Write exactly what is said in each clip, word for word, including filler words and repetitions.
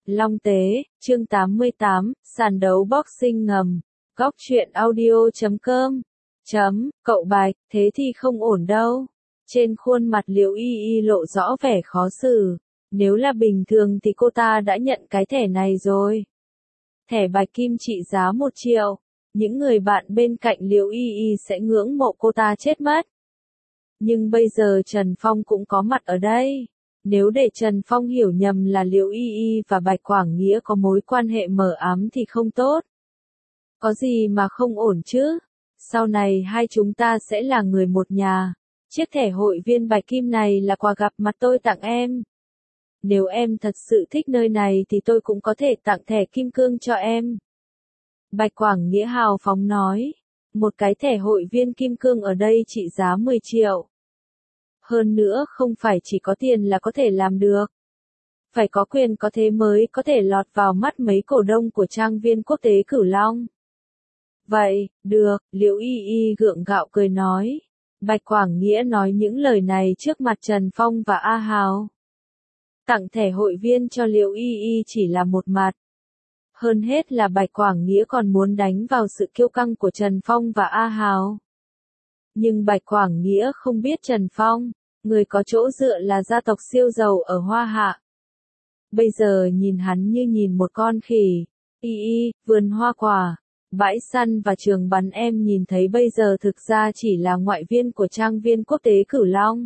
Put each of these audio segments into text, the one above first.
Long Tế, chương tám mươi tám, sàn đấu boxing ngầm, góc truyện audio chấm com, chấm, cậu Bạch, thế thì không ổn đâu. Trên khuôn mặt Liễu Y Y lộ rõ vẻ khó xử, nếu là bình thường thì cô ta đã nhận cái thẻ này rồi. Thẻ bạch kim trị giá một triệu, những người bạn bên cạnh Liễu Y Y sẽ ngưỡng mộ cô ta chết mất. Nhưng bây giờ Trần Phong cũng có mặt ở đây. Nếu để Trần Phong hiểu nhầm là Liễu Y Y và Bạch Quảng Nghĩa có mối quan hệ mờ ám thì không tốt. Có gì mà không ổn chứ? Sau này hai chúng ta sẽ là người một nhà. Chiếc thẻ hội viên Bạch Kim này là quà gặp mặt tôi tặng em. Nếu em thật sự thích nơi này thì tôi cũng có thể tặng thẻ kim cương cho em. Bạch Quảng Nghĩa hào phóng nói. Một cái thẻ hội viên kim cương ở đây trị giá mười triệu. Hơn nữa không phải chỉ có tiền là có thể làm được. Phải có quyền có thế mới có thể lọt vào mắt mấy cổ đông của trang viên quốc tế Cửu Long. Vậy, được, Liễu Y Y gượng gạo cười nói. Bạch Quảng Nghĩa nói những lời này trước mặt Trần Phong và A Hào. Tặng thẻ hội viên cho Liễu Y Y chỉ là một mặt. Hơn hết là Bạch Quảng Nghĩa còn muốn đánh vào sự kiêu căng của Trần Phong và A Hào. Nhưng Bạch Quảng Nghĩa không biết Trần Phong, người có chỗ dựa là gia tộc siêu giàu ở Hoa Hạ. Bây giờ nhìn hắn như nhìn một con khỉ. Y Y, vườn hoa quả, bãi săn và trường bắn em nhìn thấy bây giờ thực ra chỉ là ngoại viên của trang viên quốc tế Cửu Long.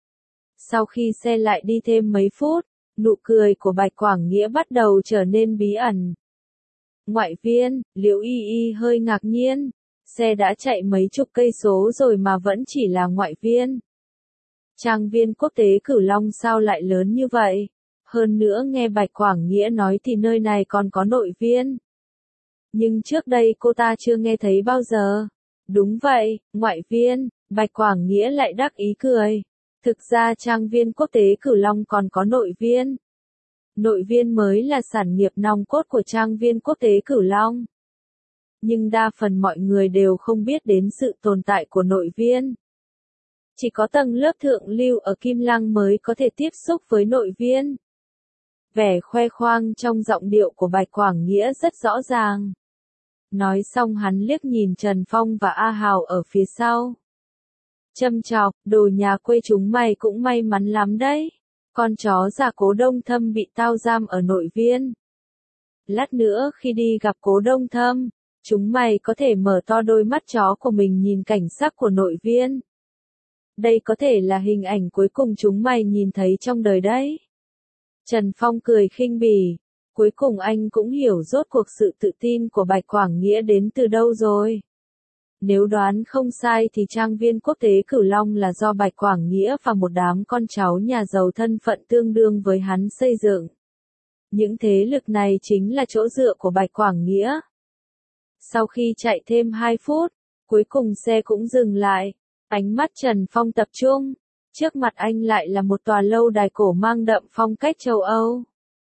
Sau khi xe lại đi thêm mấy phút, nụ cười của Bạch Quảng Nghĩa bắt đầu trở nên bí ẩn. Ngoại viên, Liễu Y Y hơi ngạc nhiên. Xe đã chạy mấy chục cây số rồi mà vẫn chỉ là ngoại viên. Trang viên quốc tế Cửu Long sao lại lớn như vậy? Hơn nữa nghe Bạch Quảng Nghĩa nói thì nơi này còn có nội viên. Nhưng trước đây cô ta chưa nghe thấy bao giờ. Đúng vậy, ngoại viên, Bạch Quảng Nghĩa lại đắc ý cười. Thực ra trang viên quốc tế Cửu Long còn có nội viên. Nội viên mới là sản nghiệp nòng cốt của trang viên quốc tế Cửu Long. Nhưng đa phần mọi người đều không biết đến sự tồn tại của nội viên. Chỉ có tầng lớp thượng lưu ở Kim Lăng mới có thể tiếp xúc với nội viên. Vẻ khoe khoang trong giọng điệu của Bạch Quảng Nghĩa rất rõ ràng. Nói xong hắn liếc nhìn Trần Phong và A Hào ở phía sau. Châm chọc, đồ nhà quê chúng mày cũng may mắn lắm đấy. Con chó già Cố Đông Thâm bị tao giam ở nội viên. Lát nữa khi đi gặp Cố Đông Thâm, chúng mày có thể mở to đôi mắt chó của mình nhìn cảnh sắc của nội viên. Đây có thể là hình ảnh cuối cùng chúng mày nhìn thấy trong đời đấy. Trần Phong cười khinh bỉ. Cuối cùng anh cũng hiểu rốt cuộc sự tự tin của Bạch Quảng Nghĩa đến từ đâu rồi. Nếu đoán không sai thì trang viên quốc tế Cửu Long là do Bạch Quảng Nghĩa và một đám con cháu nhà giàu thân phận tương đương với hắn xây dựng. Những thế lực này chính là chỗ dựa của Bạch Quảng Nghĩa. Sau khi chạy thêm hai phút, cuối cùng xe cũng dừng lại. Ánh mắt Trần Phong tập trung. Trước mặt anh lại là một tòa lâu đài cổ mang đậm phong cách châu Âu.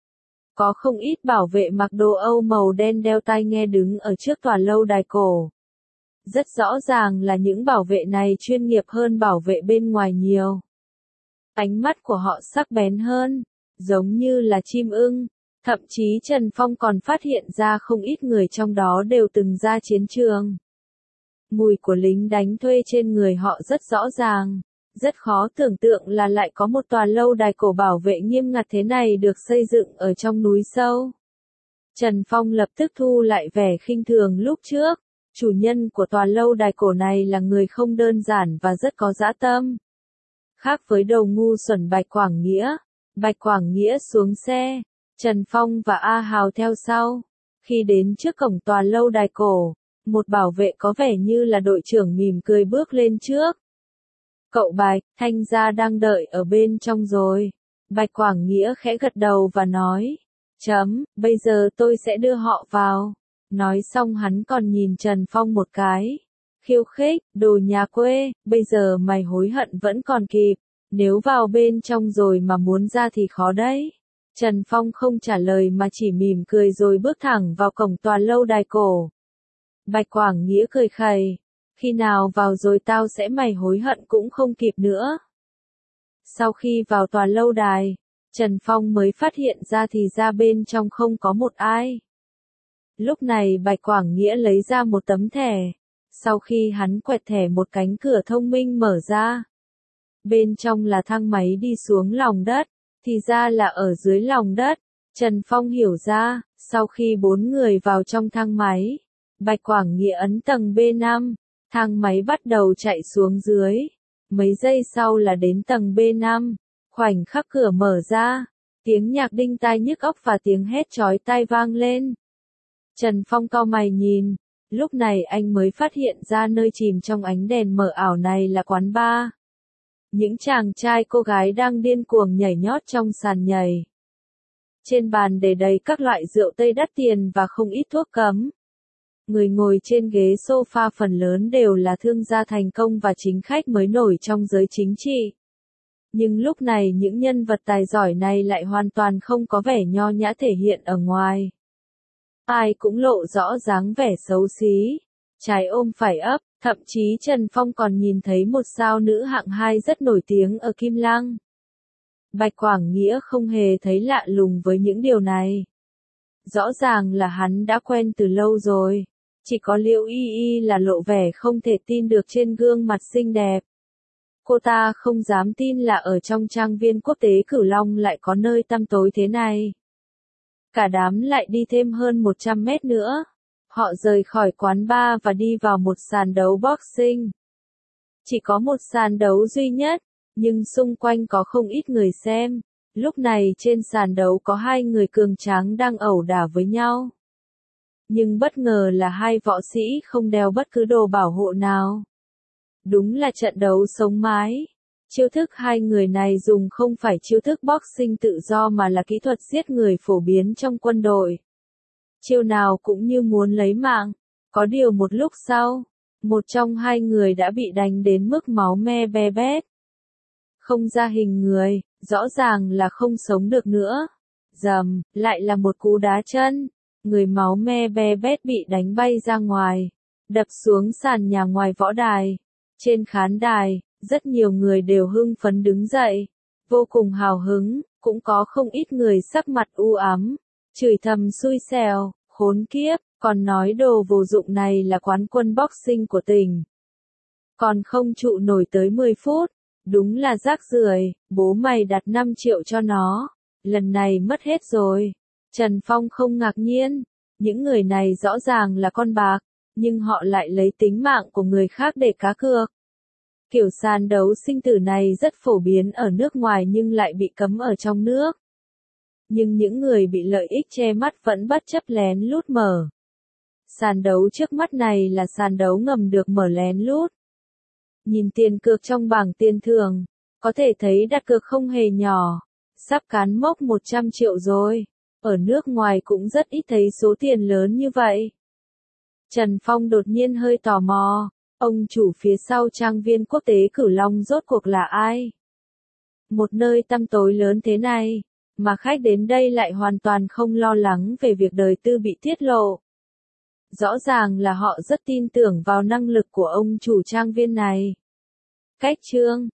Có không ít bảo vệ mặc đồ Âu màu đen đeo tai nghe đứng ở trước tòa lâu đài cổ. Rất rõ ràng là những bảo vệ này chuyên nghiệp hơn bảo vệ bên ngoài nhiều. Ánh mắt của họ sắc bén hơn, giống như là chim ưng. Thậm chí Trần Phong còn phát hiện ra không ít người trong đó đều từng ra chiến trường. Mùi của lính đánh thuê trên người họ rất rõ ràng. Rất khó tưởng tượng là lại có một tòa lâu đài cổ bảo vệ nghiêm ngặt thế này được xây dựng ở trong núi sâu. Trần Phong lập tức thu lại vẻ khinh thường lúc trước. Chủ nhân của tòa lâu đài cổ này là người không đơn giản và rất có dã tâm. Khác với đầu ngu xuẩn Bạch Quảng Nghĩa, Bạch Quảng Nghĩa xuống xe, Trần Phong và A Hào theo sau. Khi đến trước cổng tòa lâu đài cổ, một bảo vệ có vẻ như là đội trưởng mỉm cười bước lên trước. Cậu Bạch, Thanh gia đang đợi ở bên trong rồi. Bạch Quảng Nghĩa khẽ gật đầu và nói. Chấm, bây giờ tôi sẽ đưa họ vào. Nói xong hắn còn nhìn Trần Phong một cái. Khiêu khích, đồ nhà quê, bây giờ mày hối hận vẫn còn kịp. Nếu vào bên trong rồi mà muốn ra thì khó đấy. Trần Phong không trả lời mà chỉ mỉm cười rồi bước thẳng vào cổng tòa lâu đài cổ. Bạch Quảng Nghĩa cười khẩy. Khi nào vào rồi tao sẽ mày hối hận cũng không kịp nữa. Sau khi vào tòa lâu đài, Trần Phong mới phát hiện ra thì ra bên trong không có một ai. Lúc này Bạch Quảng Nghĩa lấy ra một tấm thẻ. Sau khi hắn quẹt thẻ một cánh cửa thông minh mở ra. Bên trong là thang máy đi xuống lòng đất, thì ra là ở dưới lòng đất. Trần Phong hiểu ra, sau khi bốn người vào trong thang máy, Bạch Quảng Nghĩa ấn tầng B năm, thang máy bắt đầu chạy xuống dưới. Mấy giây sau là đến tầng B năm, khoảnh khắc cửa mở ra, tiếng nhạc đinh tai nhức óc và tiếng hét chói tai vang lên. Trần Phong cau mày nhìn, lúc này anh mới phát hiện ra nơi chìm trong ánh đèn mờ ảo này là quán bar. Những chàng trai cô gái đang điên cuồng nhảy nhót trong sàn nhảy. Trên bàn để đầy các loại rượu tây đắt tiền và không ít thuốc cấm. Người ngồi trên ghế sofa phần lớn đều là thương gia thành công và chính khách mới nổi trong giới chính trị. Nhưng lúc này những nhân vật tài giỏi này lại hoàn toàn không có vẻ nho nhã thể hiện ở ngoài. Ai cũng lộ rõ dáng vẻ xấu xí, trái ôm phải ấp, thậm chí Trần Phong còn nhìn thấy một sao nữ hạng hai rất nổi tiếng ở Kim Lăng. Bạch Quảng Nghĩa không hề thấy lạ lùng với những điều này. Rõ ràng là hắn đã quen từ lâu rồi, chỉ có Liễu Y Y là lộ vẻ không thể tin được trên gương mặt xinh đẹp. Cô ta không dám tin là ở trong trang viên quốc tế Cửu Long lại có nơi tăm tối thế này. Cả đám lại đi thêm hơn một trăm mét nữa. Họ rời khỏi quán bar và đi vào một sàn đấu boxing. Chỉ có một sàn đấu duy nhất, nhưng xung quanh có không ít người xem. Lúc này trên sàn đấu có hai người cường tráng đang ẩu đả với nhau. Nhưng bất ngờ là hai võ sĩ không đeo bất cứ đồ bảo hộ nào. Đúng là trận đấu sống mái. Chiêu thức hai người này dùng không phải chiêu thức boxing tự do mà là kỹ thuật giết người phổ biến trong quân đội. Chiêu nào cũng như muốn lấy mạng. Có điều một lúc sau, một trong hai người đã bị đánh đến mức máu me be bét. Không ra hình người, rõ ràng là không sống được nữa. Dầm, lại là một cú đá chân. Người máu me be bét bị đánh bay ra ngoài, đập xuống sàn nhà ngoài võ đài. Trên khán đài, rất nhiều người đều hưng phấn đứng dậy, vô cùng hào hứng, cũng có không ít người sắc mặt u ám, chửi thầm xui xẻo, khốn kiếp, còn nói đồ vô dụng này là quán quân boxing của tỉnh. Còn không trụ nổi tới mười phút, đúng là rác rưởi, bố mày đặt năm triệu cho nó, lần này mất hết rồi. Trần Phong không ngạc nhiên, những người này rõ ràng là con bạc, nhưng họ lại lấy tính mạng của người khác để cá cược. Kiểu sàn đấu sinh tử này rất phổ biến ở nước ngoài nhưng lại bị cấm ở trong nước. Nhưng những người bị lợi ích che mắt vẫn bất chấp lén lút mở. Sàn đấu trước mắt này là sàn đấu ngầm được mở lén lút. Nhìn tiền cược trong bảng tiền thưởng, có thể thấy đặt cược không hề nhỏ, sắp cán mốc một trăm triệu rồi. Ở nước ngoài cũng rất ít thấy số tiền lớn như vậy. Trần Phong đột nhiên hơi tò mò, ông chủ phía sau trang viên quốc tế Cửu Long rốt cuộc là ai? Một nơi tăm tối lớn thế này, mà khách đến đây lại hoàn toàn không lo lắng về việc đời tư bị tiết lộ. Rõ ràng là họ rất tin tưởng vào năng lực của ông chủ trang viên này. Cách chương